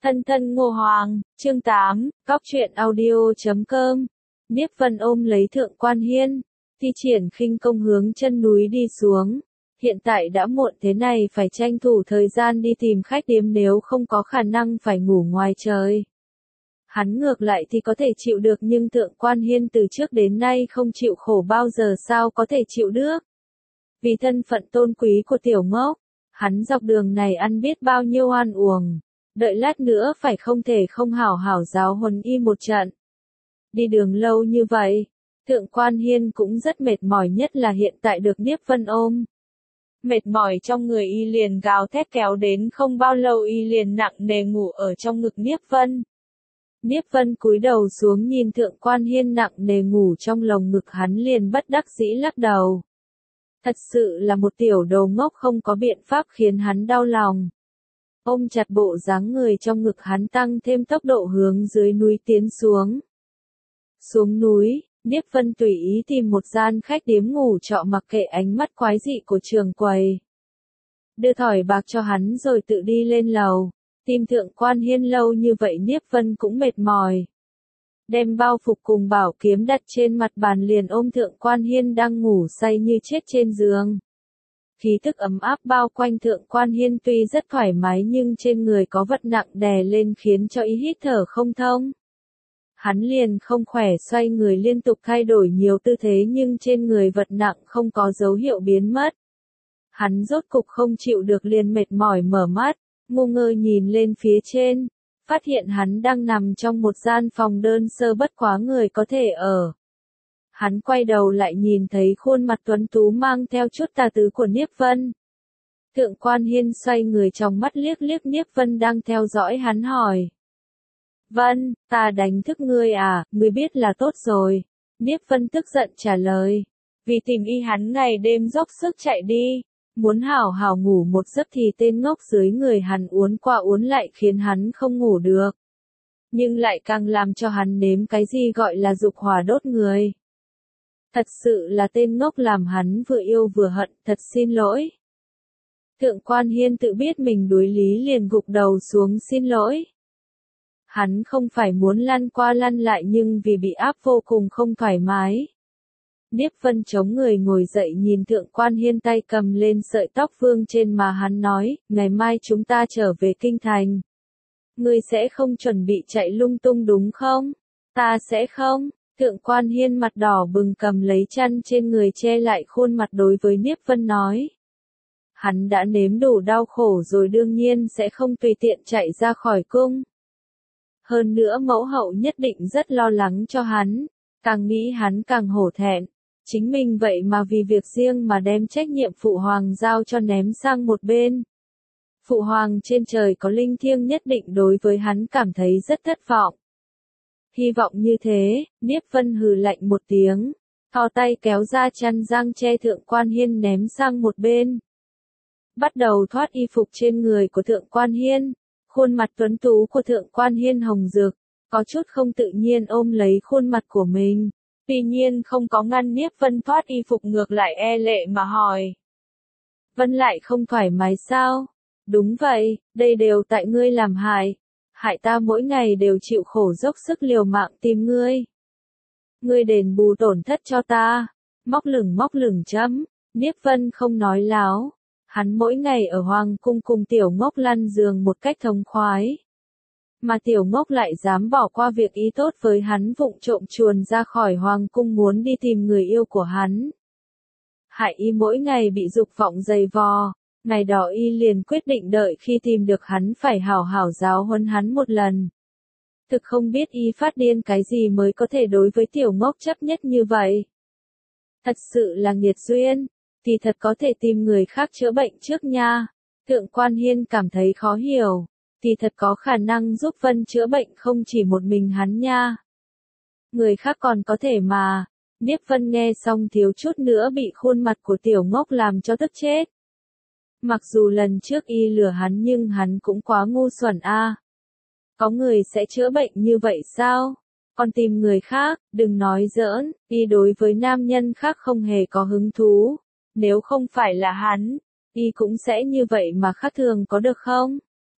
Thân thân Ngô Hoàng, chương 8, Cóc truyện audio.com. Niếp Vân ôm lấy Thượng Quan Hiên, thi triển khinh công hướng chân núi đi xuống. Hiện tại đã muộn thế này phải tranh thủ thời gian đi tìm khách điếm, nếu không có khả năng phải ngủ ngoài trời. Hắn ngược lại thì có thể chịu được, nhưng Thượng Quan Hiên từ trước đến nay không chịu khổ bao giờ, sao có thể chịu được. Vì thân phận tôn quý của tiểu ngốc, hắn dọc đường này ăn biết bao nhiêu oan uổng. Đợi lát nữa phải không thể không hảo hảo giáo huấn y một trận. Đi đường lâu như vậy, Thượng Quan Hiên cũng rất mệt mỏi, nhất là hiện tại được Niếp Vân ôm. Mệt mỏi trong người y liền gào thét, kéo đến không bao lâu y liền nặng nề ngủ ở trong ngực Niếp Vân. Niếp Vân cúi đầu xuống nhìn Thượng Quan Hiên nặng nề ngủ trong lồng ngực, hắn liền bất đắc dĩ lắc đầu. Thật sự là một tiểu đồ ngốc, không có biện pháp khiến hắn đau lòng. Ôm chặt bộ dáng người trong ngực hắn, tăng thêm tốc độ hướng dưới núi tiến xuống. Xuống núi, Niếp Vân tùy ý tìm một gian khách điếm ngủ trọ, mặc kệ ánh mắt quái dị của trường quầy. Đưa thỏi bạc cho hắn rồi tự đi lên lầu. Tìm Thượng Quan Hiên lâu như vậy Niếp Vân cũng mệt mỏi. Đem bao phục cùng bảo kiếm đặt trên mặt bàn, liền ôm Thượng Quan Hiên đang ngủ say như chết trên giường. Khí tức ấm áp bao quanh Thượng Quan Hiên, tuy rất thoải mái nhưng trên người có vật nặng đè lên khiến cho y hít thở không thông. Hắn liền không khỏe, xoay người liên tục thay đổi nhiều tư thế nhưng trên người vật nặng không có dấu hiệu biến mất. Hắn rốt cục không chịu được liền mệt mỏi mở mắt, ngu ngơ nhìn lên phía trên, phát hiện hắn đang nằm trong một gian phòng đơn sơ bất quá người có thể ở. Hắn quay đầu lại nhìn thấy khuôn mặt tuấn tú mang theo chút tà tứ của Niếp Vân. Thượng Quan Hiên xoay người, trong mắt liếc liếc Niếp Vân đang theo dõi hắn, hỏi. Vân, ta đánh thức ngươi à, ngươi biết là tốt rồi. Niếp Vân tức giận trả lời. Vì tìm y hắn ngày đêm dốc sức chạy đi. Muốn hảo hảo ngủ một giấc thì tên ngốc dưới người hắn uốn qua uốn lại khiến hắn không ngủ được. Nhưng lại càng làm cho hắn nếm cái gì gọi là dục hỏa đốt người. Thật sự là tên ngốc, làm hắn vừa yêu vừa hận, thật xin lỗi. Thượng Quan Hiên tự biết mình đuối lý liền gục đầu xuống xin lỗi. Hắn không phải muốn lăn qua lăn lại nhưng vì bị áp vô cùng không thoải mái. Niếp Vân chống người ngồi dậy nhìn Thượng Quan Hiên tay cầm lên sợi tóc vương trên mà hắn nói, ngày mai chúng ta trở về kinh thành. Ngươi sẽ không chuẩn bị chạy lung tung đúng không? Ta sẽ không. Thượng Quan Hiên mặt đỏ bừng cầm lấy chăn trên người che lại khuôn mặt đối với Niếp Vân nói. Hắn đã nếm đủ đau khổ rồi, đương nhiên sẽ không tùy tiện chạy ra khỏi cung. Hơn nữa mẫu hậu nhất định rất lo lắng cho hắn, càng nghĩ hắn càng hổ thẹn. Chính mình vậy mà vì việc riêng mà đem trách nhiệm phụ hoàng giao cho ném sang một bên. Phụ hoàng trên trời có linh thiêng nhất định đối với hắn cảm thấy rất thất vọng. Hy vọng như thế, Niếp Vân hừ lạnh một tiếng, thò tay kéo ra chăn giang che Thượng Quan Hiên ném sang một bên. Bắt đầu thoát y phục trên người của Thượng Quan Hiên, khuôn mặt tuấn tú của Thượng Quan Hiên hồng rực, có chút không tự nhiên ôm lấy khuôn mặt của mình. Tuy nhiên không có ngăn Niếp Vân thoát y phục, ngược lại e lệ mà hỏi. Vân lại không thoải mái sao? Đúng vậy, đây đều tại ngươi làm hại. Hại ta mỗi ngày đều chịu khổ dốc sức liều mạng tìm ngươi. Ngươi đền bù tổn thất cho ta. Móc lửng chấm. Niếp Vân không nói láo. Hắn mỗi ngày ở hoàng cung cùng tiểu ngốc lăn giường một cách thống khoái. Mà tiểu ngốc lại dám bỏ qua việc ý tốt với hắn, vụng trộm chuồn ra khỏi hoàng cung muốn đi tìm người yêu của hắn. Hại y mỗi ngày bị dục vọng dày vò. Ngày đó y liền quyết định đợi khi tìm được hắn phải hảo hảo giáo huấn hắn một lần. Thực không biết y phát điên cái gì mới có thể đối với tiểu ngốc chấp nhất như vậy. Thật sự là nghiệt duyên, thì thật có thể tìm người khác chữa bệnh trước nha. Thượng Quan Hiên cảm thấy khó hiểu, thì thật có khả năng giúp Vân chữa bệnh không chỉ một mình hắn nha. Người khác còn có thể mà. Niếp Vân nghe xong thiếu chút nữa bị khuôn mặt của tiểu ngốc làm cho tức chết. Mặc dù lần trước y lừa hắn nhưng hắn cũng quá ngu xuẩn a. Có người sẽ chữa bệnh như vậy sao? Còn tìm người khác, đừng nói giỡn, y đối với nam nhân khác không hề có hứng thú. Nếu không phải là hắn, y cũng sẽ như vậy mà khác thường có được không?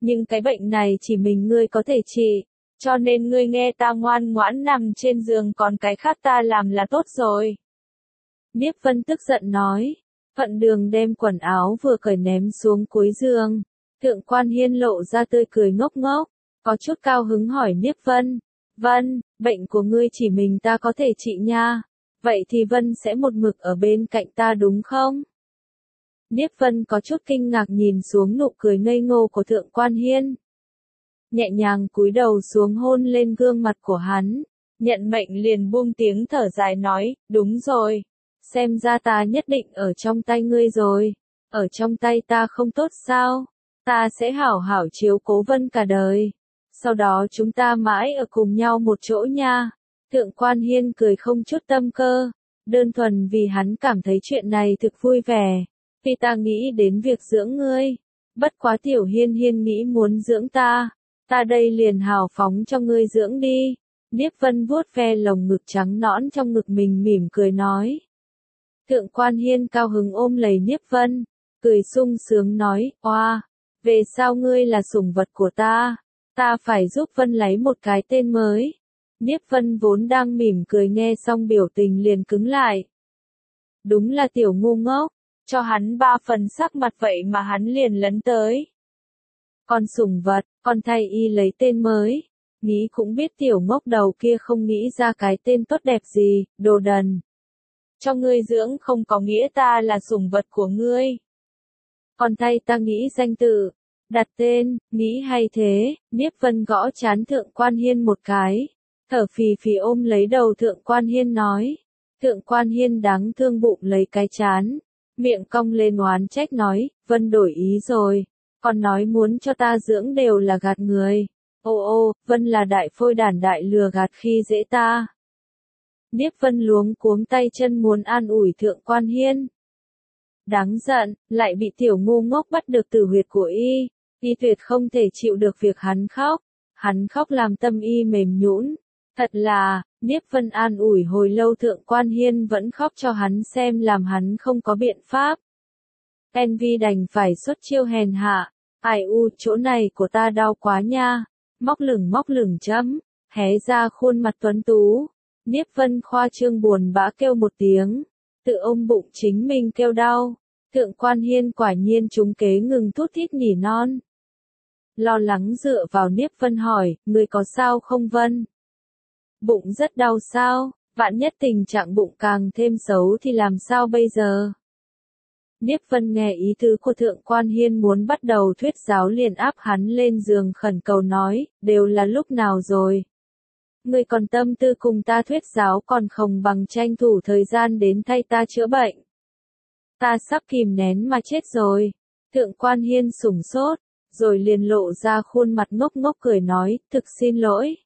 Nhưng cái bệnh này chỉ mình ngươi có thể trị, cho nên ngươi nghe ta ngoan ngoãn nằm trên giường, còn cái khác ta làm là tốt rồi. Niếp Vân tức giận nói. Phận Đường đem quần áo vừa cởi ném xuống cuối giường. Thượng Quan Hiên lộ ra tươi cười ngốc ngốc, có chút cao hứng hỏi Niếp Vân. Vân, bệnh của ngươi chỉ mình ta có thể trị nha. Vậy thì Vân sẽ một mực ở bên cạnh ta đúng không? Niếp Vân có chút kinh ngạc nhìn xuống nụ cười ngây ngô của Thượng Quan Hiên. Nhẹ nhàng cúi đầu xuống hôn lên gương mặt của hắn. Nhận mệnh liền buông tiếng thở dài nói, đúng rồi. Xem ra ta nhất định ở trong tay ngươi rồi. Ở trong tay ta không tốt sao? Ta sẽ hảo hảo chiếu cố Vân cả đời. Sau đó chúng ta mãi ở cùng nhau một chỗ nha. Thượng Quan Hiên cười không chút tâm cơ. Đơn thuần vì hắn cảm thấy chuyện này thực vui vẻ. Vì ta nghĩ đến việc dưỡng ngươi. Bất quá Tiểu Hiên Hiên nghĩ muốn dưỡng ta. Ta đây liền hào phóng cho ngươi dưỡng đi. Niếp Vân vuốt ve lồng ngực trắng nõn trong ngực mình mỉm cười nói. Thượng Quan Hiên cao hứng ôm lấy Niếp Vân, cười sung sướng nói, oa, về sau ngươi là sủng vật của ta phải giúp Vân lấy một cái tên mới. Niếp Vân vốn đang mỉm cười nghe xong biểu tình liền cứng lại. Đúng là tiểu ngu ngốc, cho hắn 3 phần sắc mặt vậy mà hắn liền lấn tới. Con sủng vật, con thay y lấy tên mới. Nghĩ cũng biết tiểu ngốc đầu kia không nghĩ ra cái tên tốt đẹp gì, đồ đần. Cho ngươi dưỡng không có nghĩa ta là sủng vật của ngươi. Còn thay ta nghĩ danh tự, đặt tên, nghĩ hay thế. Niếp Vân gõ trán Thượng Quan Hiên một cái, thở phì phì ôm lấy đầu Thượng Quan Hiên nói. Thượng Quan Hiên đáng thương bụng lấy cái trán, miệng cong lên oán trách nói, Vân đổi ý rồi, còn nói muốn cho ta dưỡng đều là gạt người. Ô, Vân là đại phôi đản đại lừa gạt khi dễ ta. Niếp Vân luống cuống tay chân muốn an ủi Thượng Quan Hiên. Đáng giận, lại bị tiểu ngu ngốc bắt được tử huyệt của y tuyệt không thể chịu được việc hắn khóc làm tâm y mềm nhũn. Thật là, Niếp Vân an ủi hồi lâu Thượng Quan Hiên vẫn khóc cho hắn xem làm hắn không có biện pháp. Envy đành phải xuất chiêu hèn hạ, ai u chỗ này của ta đau quá nha, móc lửng chấm, hé ra khuôn mặt tuấn tú. Niếp Vân khoa trương buồn bã kêu một tiếng, tự ôm bụng chính mình kêu đau. Thượng Quan Hiên quả nhiên trúng kế ngừng thút thít nỉ non. Lo lắng dựa vào Niếp Vân hỏi, người có sao không Vân? Bụng rất đau sao, vạn nhất tình trạng bụng càng thêm xấu thì làm sao bây giờ? Niếp Vân nghe ý tứ của Thượng Quan Hiên muốn bắt đầu thuyết giáo liền áp hắn lên giường khẩn cầu nói, đều là lúc nào rồi? Ngươi còn tâm tư cùng ta thuyết giáo còn không bằng tranh thủ thời gian đến thay ta chữa bệnh. Ta sắp kìm nén mà chết rồi. Thượng Quan Hiên sủng sốt, rồi liền lộ ra khuôn mặt ngốc ngốc cười nói, thực xin lỗi.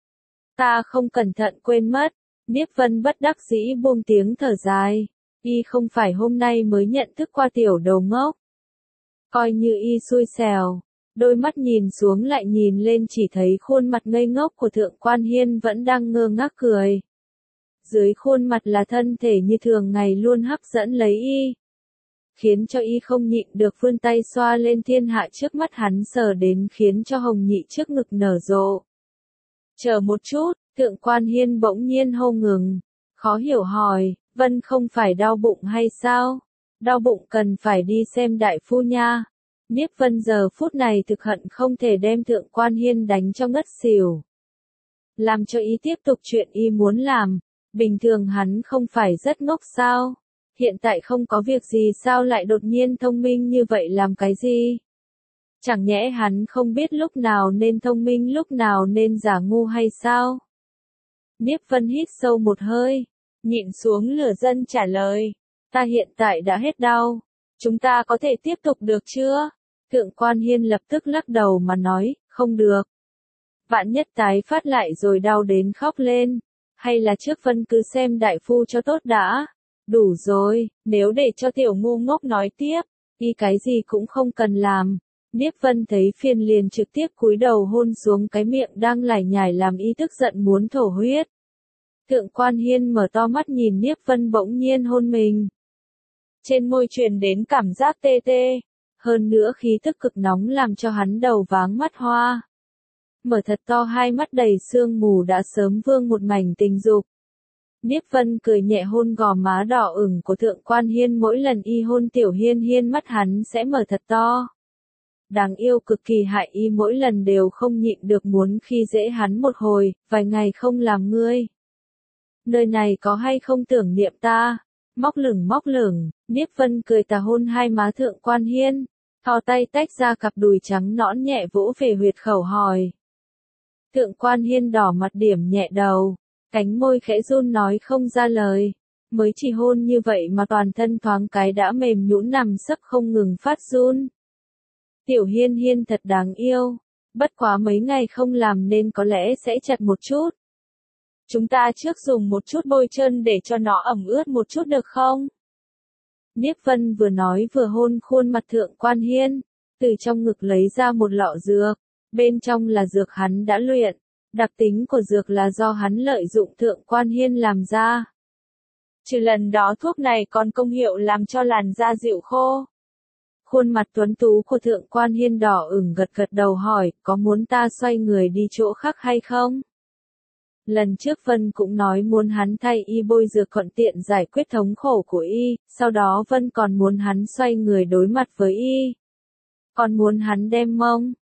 Ta không cẩn thận quên mất. Niếp Vân bất đắc dĩ buông tiếng thở dài. Y không phải hôm nay mới nhận thức qua tiểu đầu ngốc. Coi như y xui xẻo. Đôi mắt nhìn xuống lại nhìn lên chỉ thấy khuôn mặt ngây ngốc của Thượng Quan Hiên vẫn đang ngơ ngác cười. Dưới khuôn mặt là thân thể như thường ngày luôn hấp dẫn lấy y. Khiến cho y không nhịn được vươn tay xoa lên thiên hạ trước mắt hắn sờ đến khiến cho hồng nhị trước ngực nở rộ. Chờ một chút, Thượng Quan Hiên bỗng nhiên hô ngừng. Khó hiểu hỏi, Vân không phải đau bụng hay sao? Đau bụng cần phải đi xem đại phu nha. Niếp Vân giờ phút này thực hận không thể đem Thượng Quan Hiên đánh cho ngất xỉu. Làm cho y tiếp tục chuyện y muốn làm. Bình thường hắn không phải rất ngốc sao? Hiện tại không có việc gì sao lại đột nhiên thông minh như vậy làm cái gì? Chẳng nhẽ hắn không biết lúc nào nên thông minh lúc nào nên giả ngu hay sao? Niếp Vân hít sâu một hơi, nhịn xuống lửa giận trả lời. Ta hiện tại đã hết đau. Chúng ta có thể tiếp tục được chưa? Thượng Quan Hiên lập tức lắc đầu mà nói, không được. Vạn nhất tái phát lại rồi đau đến khóc lên. Hay là trước Vân cứ xem đại phu cho tốt đã. Đủ rồi, nếu để cho tiểu ngu ngốc nói tiếp, y cái gì cũng không cần làm. Niếp Vân thấy phiền liền trực tiếp cúi đầu hôn xuống cái miệng đang lải nhải làm y tức giận muốn thổ huyết. Thượng Quan Hiên mở to mắt nhìn Niếp Vân bỗng nhiên hôn mình. Trên môi truyền đến cảm giác tê tê. hơn nữa khí tức cực nóng làm cho hắn đầu váng mắt hoa. Mở thật to hai mắt đầy sương mù đã sớm vương một mảnh tình dục. Niếp Vân cười nhẹ hôn gò má đỏ ửng của Thượng Quan Hiên, mỗi lần y hôn Tiểu Hiên Hiên mắt hắn sẽ mở thật to. Đáng yêu cực kỳ hại y, mỗi lần đều không nhịn được muốn khi dễ hắn một hồi, vài ngày không làm ngươi. Nơi này có hay không tưởng niệm ta? Móc lửng, Niếp Vân cười tà hôn hai má Thượng Quan Hiên, thò tay tách ra cặp đùi trắng nõn nhẹ vỗ về huyệt khẩu hỏi. Thượng Quan Hiên đỏ mặt điểm nhẹ đầu, cánh môi khẽ run nói không ra lời. Mới chỉ hôn như vậy mà toàn thân thoáng cái đã mềm nhũn nằm sấp không ngừng phát run. Tiểu Hiên Hiên thật đáng yêu, bất quá mấy ngày không làm nên có lẽ sẽ chặt một chút. Chúng ta trước dùng một chút bôi trơn để cho nó ẩm ướt một chút được không? Niếp Vân vừa nói vừa hôn khuôn mặt Thượng Quan Hiên, từ trong ngực lấy ra một lọ dược, bên trong là dược hắn đã luyện, đặc tính của dược là do hắn lợi dụng Thượng Quan Hiên làm ra. Trừ lần đó thuốc này còn công hiệu làm cho làn da dịu khô. Khuôn mặt tuấn tú của Thượng Quan Hiên đỏ ửng gật gật đầu hỏi, có muốn ta xoay người đi chỗ khác hay không? Lần trước Vân cũng nói muốn hắn thay y bôi dược thuận tiện giải quyết thống khổ của y, sau đó Vân còn muốn hắn xoay người đối mặt với y. Còn muốn hắn đem mông,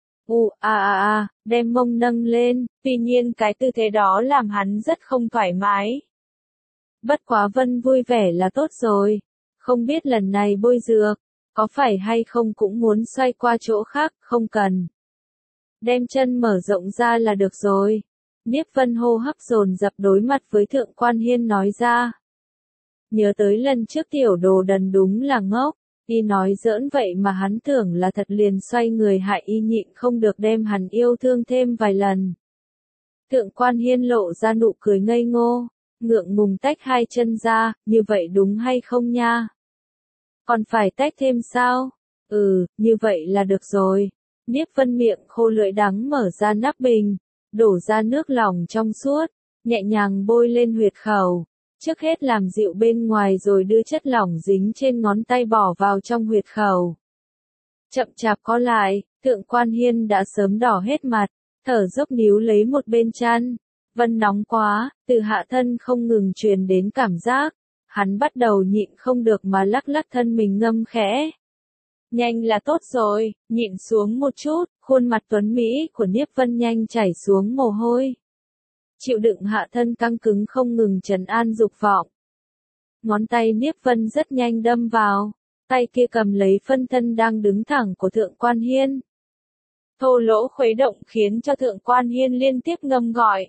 đem mông nâng lên, tuy nhiên cái tư thế đó làm hắn rất không thoải mái. Bất quá Vân vui vẻ là tốt rồi, không biết lần này bôi dược, có phải hay không cũng muốn xoay qua chỗ khác, không cần. Đem chân mở rộng ra là được rồi. Niếp Vân hô hấp dồn dập đối mặt với Thượng Quan Hiên nói ra. Nhớ tới lần trước tiểu đồ đần đúng là ngốc, y nói giỡn vậy mà hắn tưởng là thật liền xoay người hại y, nhịn không được đem hắn yêu thương thêm vài lần. Thượng Quan Hiên lộ ra nụ cười ngây ngô, ngượng ngùng tách hai chân ra, như vậy đúng hay không nha? Còn phải tách thêm sao? Như vậy là được rồi. Niếp Vân miệng khô lưỡi đắng mở ra nắp bình, đổ ra nước lỏng trong suốt, nhẹ nhàng bôi lên huyệt khẩu. Trước hết làm dịu bên ngoài rồi đưa chất lỏng dính trên ngón tay bỏ vào trong huyệt khẩu. Chậm chạp có lại, Thượng Quan Hiên đã sớm đỏ hết mặt, thở dốc níu lấy một bên chăn. Vân nóng quá, từ hạ thân không ngừng truyền đến cảm giác. Hắn bắt đầu nhịn không được mà lắc lắc thân mình ngâm khẽ. Nhanh là tốt rồi, nhịn xuống một chút, khuôn mặt tuấn Mỹ của Niếp Vân nhanh chảy xuống mồ hôi. Chịu đựng hạ thân căng cứng không ngừng trấn an dục vọng. Ngón tay Niếp Vân rất nhanh đâm vào, tay kia cầm lấy phân thân đang đứng thẳng của Thượng Quan Hiên. Thô lỗ khuấy động khiến cho Thượng Quan Hiên liên tiếp ngâm gọi.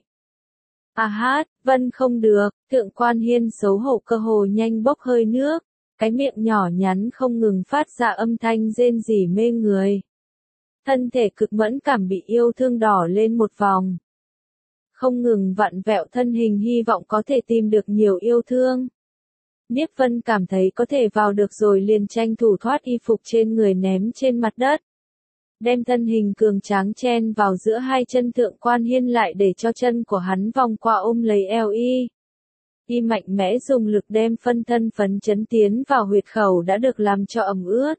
Vân không được, Thượng Quan Hiên xấu hổ cơ hồ nhanh bốc hơi nước, cái miệng nhỏ nhắn không ngừng phát ra âm thanh rên rỉ mê người. Thân thể cực mẫn cảm bị yêu thương đỏ lên một vòng. Không ngừng vặn vẹo thân hình hy vọng có thể tìm được nhiều yêu thương. Niếp Vân cảm thấy có thể vào được rồi liền tranh thủ thoát y phục trên người ném trên mặt đất. Đem thân hình cường tráng chen vào giữa hai chân Thượng Quan Hiên lại để cho chân của hắn vòng qua ôm lấy eo y. Y mạnh mẽ dùng lực đem phân thân phấn chấn tiến vào huyệt khẩu đã được làm cho ẩm ướt.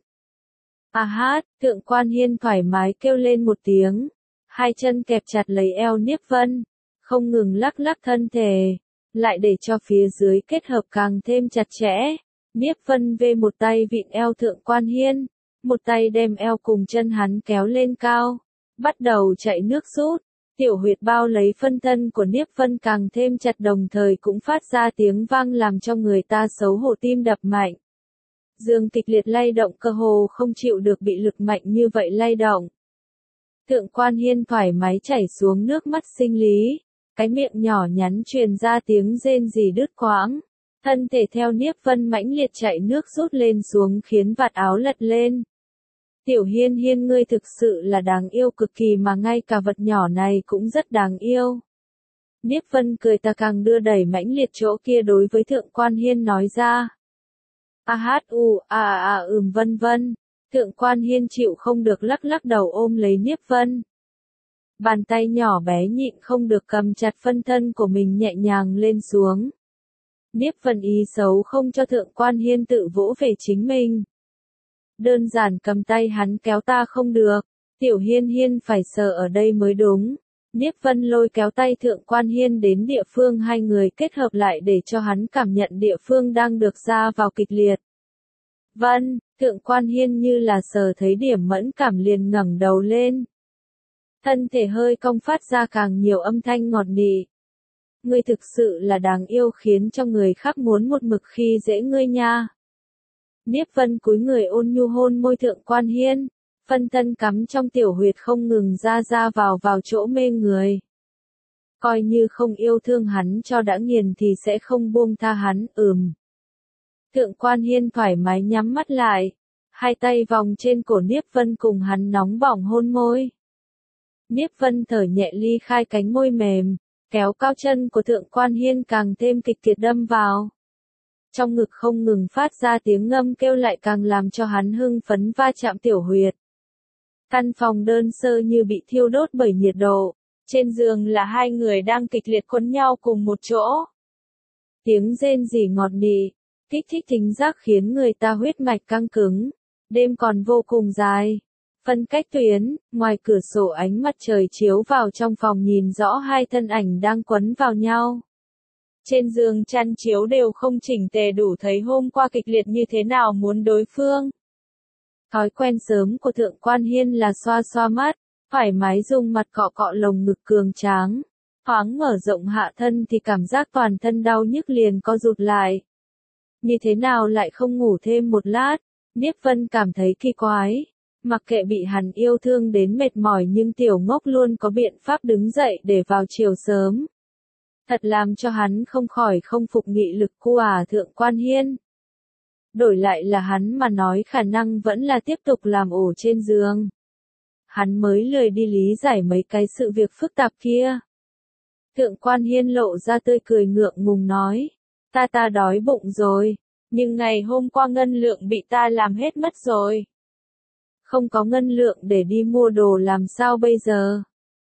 Thượng Quan Hiên thoải mái kêu lên một tiếng. Hai chân kẹp chặt lấy eo Niếp Vân, không ngừng lắc lắc thân thể, lại để cho phía dưới kết hợp càng thêm chặt chẽ. Niếp Vân vê một tay vịn eo Thượng Quan Hiên, một tay đem eo cùng chân hắn kéo lên cao, bắt đầu chạy nước rút. Tiểu huyệt bao lấy phân thân của Niếp Vân càng thêm chặt, đồng thời cũng phát ra tiếng vang làm cho người ta xấu hổ tim đập mạnh. Dương kịch liệt lay động cơ hồ không chịu được bị lực mạnh như vậy lay động. Thượng Quan Hiên thoải mái chảy xuống nước mắt sinh lý, cái miệng nhỏ nhắn truyền ra tiếng rên rỉ đứt quãng. Thân thể theo Niếp Vân mãnh liệt chạy nước rút lên xuống khiến vạt áo lật lên. Tiểu Hiên Hiên ngươi thực sự là đáng yêu cực kỳ mà ngay cả vật nhỏ này cũng rất đáng yêu. Niếp Vân cười ta càng đưa đẩy mãnh liệt chỗ kia đối với Thượng Quan Hiên nói ra. Vân vân. Thượng Quan Hiên chịu không được lắc lắc đầu ôm lấy Niếp Vân. Bàn tay nhỏ bé nhịn không được cầm chặt phân thân của mình nhẹ nhàng lên xuống. Niếp Vân ý xấu không cho Thượng Quan Hiên tự vỗ về chính mình. Đơn giản cầm tay hắn kéo ta không được. Tiểu Hiên Hiên phải sợ ở đây mới đúng. Niếp Vân lôi kéo tay Thượng Quan Hiên đến địa phương hai người kết hợp lại để cho hắn cảm nhận địa phương đang được ra vào kịch liệt. Vân, Thượng Quan Hiên như là sờ thấy điểm mẫn cảm liền ngẩng đầu lên. Thân thể hơi cong phát ra càng nhiều âm thanh ngọt nị. Ngươi thực sự là đáng yêu khiến cho người khác muốn một mực khi dễ ngươi nha. Niếp Vân cúi người ôn nhu hôn môi Thượng Quan Hiên. Phân thân cắm trong tiểu huyệt không ngừng ra vào chỗ mê người. Coi như không yêu thương hắn cho đã nghiền thì sẽ không buông tha hắn, Thượng Quan Hiên thoải mái nhắm mắt lại. Hai tay vòng trên cổ Niếp Vân cùng hắn nóng bỏng hôn môi. Niếp Vân thở nhẹ ly khai cánh môi mềm, kéo cao chân của Thượng Quan Hiên càng thêm kịch liệt đâm vào. Trong ngực không ngừng phát ra tiếng ngâm kêu lại càng làm cho hắn hưng phấn va chạm tiểu huyệt. Căn phòng đơn sơ như bị thiêu đốt bởi nhiệt độ. Trên giường là hai người đang kịch liệt quấn nhau cùng một chỗ. Tiếng rên rỉ ngọt nị, kích thích thính giác khiến người ta huyết mạch căng cứng. Đêm còn vô cùng dài. Phân cách tuyến, ngoài cửa sổ ánh mặt trời chiếu vào trong phòng nhìn rõ hai thân ảnh đang quấn vào nhau. Trên giường chăn chiếu đều không chỉnh tề đủ thấy hôm qua kịch liệt như thế nào muốn đối phương. Thói quen sớm của Thượng Quan Hiên là xoa xoa mắt, thoải mái dùng mặt cọ cọ lồng ngực cường tráng. Thoáng mở rộng hạ thân thì cảm giác toàn thân đau nhức liền co rụt lại. Như thế nào lại không ngủ thêm một lát, Niếp Vân cảm thấy kỳ quái. Mặc kệ bị hắn yêu thương đến mệt mỏi nhưng tiểu ngốc luôn có biện pháp đứng dậy để vào chiều sớm. Thật làm cho hắn không khỏi không phục nghị lực của Thượng Quan Hiên. Đổi lại là hắn mà nói khả năng vẫn là tiếp tục làm ổ trên giường. Hắn mới lười đi lý giải mấy cái sự việc phức tạp kia. Thượng Quan Hiên lộ ra tươi cười ngượng ngùng nói. Ta đói bụng rồi, nhưng ngày hôm qua ngân lượng bị ta làm hết mất rồi. Không có ngân lượng để đi mua đồ làm sao bây giờ?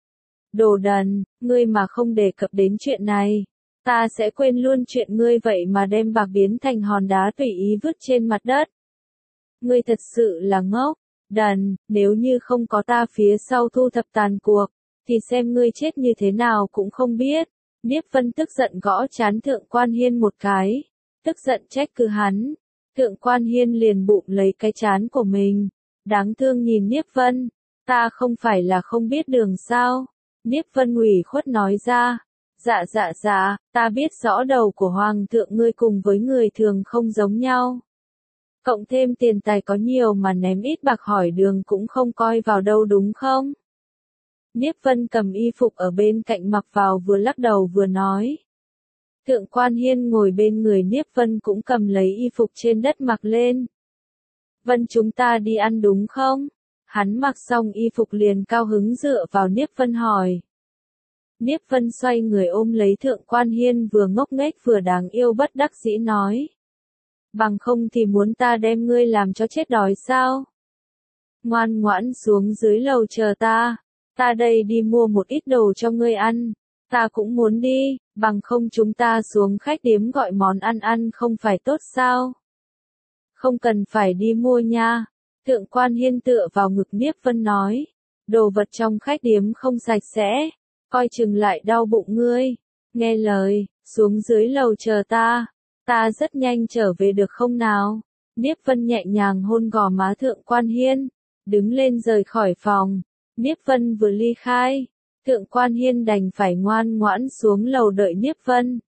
Đồ đần, ngươi mà không đề cập đến chuyện này. Ta sẽ quên luôn chuyện ngươi vậy mà đem bạc biến thành hòn đá tùy ý vứt trên mặt đất. Ngươi thật sự là ngốc, đần, nếu như không có ta phía sau thu thập tàn cuộc, thì xem ngươi chết như thế nào cũng không biết. Niếp Vân tức giận gõ trán Thượng Quan Hiên một cái, tức giận trách cứ hắn. Thượng Quan Hiên liền bụng lấy cái trán của mình, đáng thương nhìn Niếp Vân, ta không phải là không biết đường sao. Niếp Vân ủy khuất nói ra. Dạ, ta biết rõ đầu của Hoàng thượng ngươi cùng với người thường không giống nhau. Cộng thêm tiền tài có nhiều mà ném ít bạc hỏi đường cũng không coi vào đâu đúng không? Niếp Vân cầm y phục ở bên cạnh mặc vào vừa lắc đầu vừa nói. Thượng Quan Hiên ngồi bên người Niếp Vân cũng cầm lấy y phục trên đất mặc lên. Vân chúng ta đi ăn đúng không? Hắn mặc xong y phục liền cao hứng dựa vào Niếp Vân hỏi. Niếp Vân xoay người ôm lấy Thượng Quan Hiên vừa ngốc nghếch vừa đáng yêu bất đắc dĩ nói. Bằng không thì muốn ta đem ngươi làm cho chết đói sao? Ngoan ngoãn xuống dưới lầu chờ ta đây đi mua một ít đồ cho ngươi ăn. Ta cũng muốn đi, bằng không chúng ta xuống khách điếm gọi món ăn không phải tốt sao? Không cần phải đi mua nha. Thượng Quan Hiên tựa vào ngực Niếp Vân nói. Đồ vật trong khách điếm không sạch sẽ. Coi chừng lại đau bụng ngươi. Nghe lời, xuống dưới lầu chờ ta rất nhanh trở về được không nào? Niếp Vân nhẹ nhàng hôn gò má Thượng Quan Hiên, đứng lên rời khỏi phòng. Niếp Vân vừa ly khai, Thượng Quan Hiên đành phải ngoan ngoãn xuống lầu đợi Niếp Vân.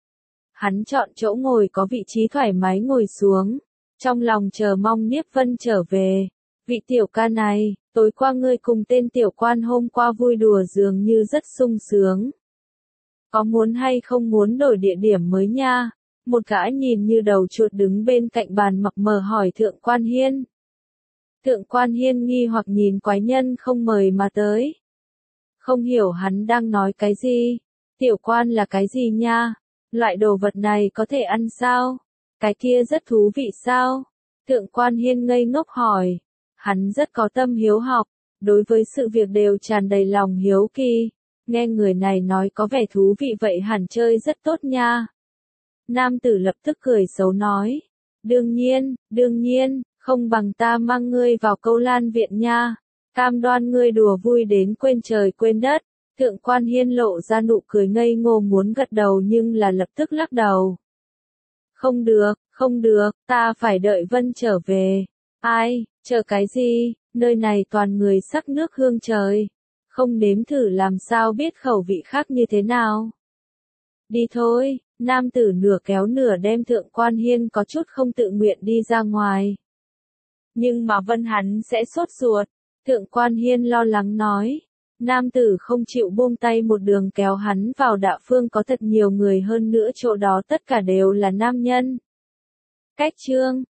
Hắn chọn chỗ ngồi có vị trí thoải mái ngồi xuống, trong lòng chờ mong Niếp Vân trở về. Vị tiểu ca này, tối qua ngươi cùng tên tiểu quan hôm qua vui đùa dường như rất sung sướng. Có muốn hay không muốn đổi địa điểm mới nha? Một gã nhìn như đầu chuột đứng bên cạnh bàn mặc mờ hỏi Thượng Quan Hiên. Thượng Quan Hiên nghi hoặc nhìn quái nhân không mời mà tới. Không hiểu hắn đang nói cái gì. Tiểu quan là cái gì nha? Loại đồ vật này có thể ăn sao? Cái kia rất thú vị sao? Thượng Quan Hiên ngây ngốc hỏi. Hắn rất có tâm hiếu học, đối với sự việc đều tràn đầy lòng hiếu kỳ. Nghe người này nói có vẻ thú vị vậy hẳn chơi rất tốt nha. Nam tử lập tức cười xấu nói. Đương nhiên, Không bằng ta mang ngươi vào Câu Lan viện nha, cam đoan ngươi đùa vui đến quên trời quên đất. Thượng Quan Hiên lộ ra nụ cười ngây ngô muốn gật đầu nhưng là lập tức lắc đầu. Không được, ta phải đợi Vân trở về. Ai, chờ cái gì, nơi này toàn người sắc nước hương trời. Không nếm thử làm sao biết khẩu vị khác như thế nào. Đi thôi, nam tử nửa kéo nửa đem Thượng Quan Hiên có chút không tự nguyện đi ra ngoài. Nhưng mà Vân hắn sẽ sốt ruột. Thượng Quan Hiên lo lắng nói. Nam tử không chịu buông tay một đường kéo hắn vào Đạo Phương có thật nhiều người hơn nữa chỗ đó tất cả đều là nam nhân. Cách chương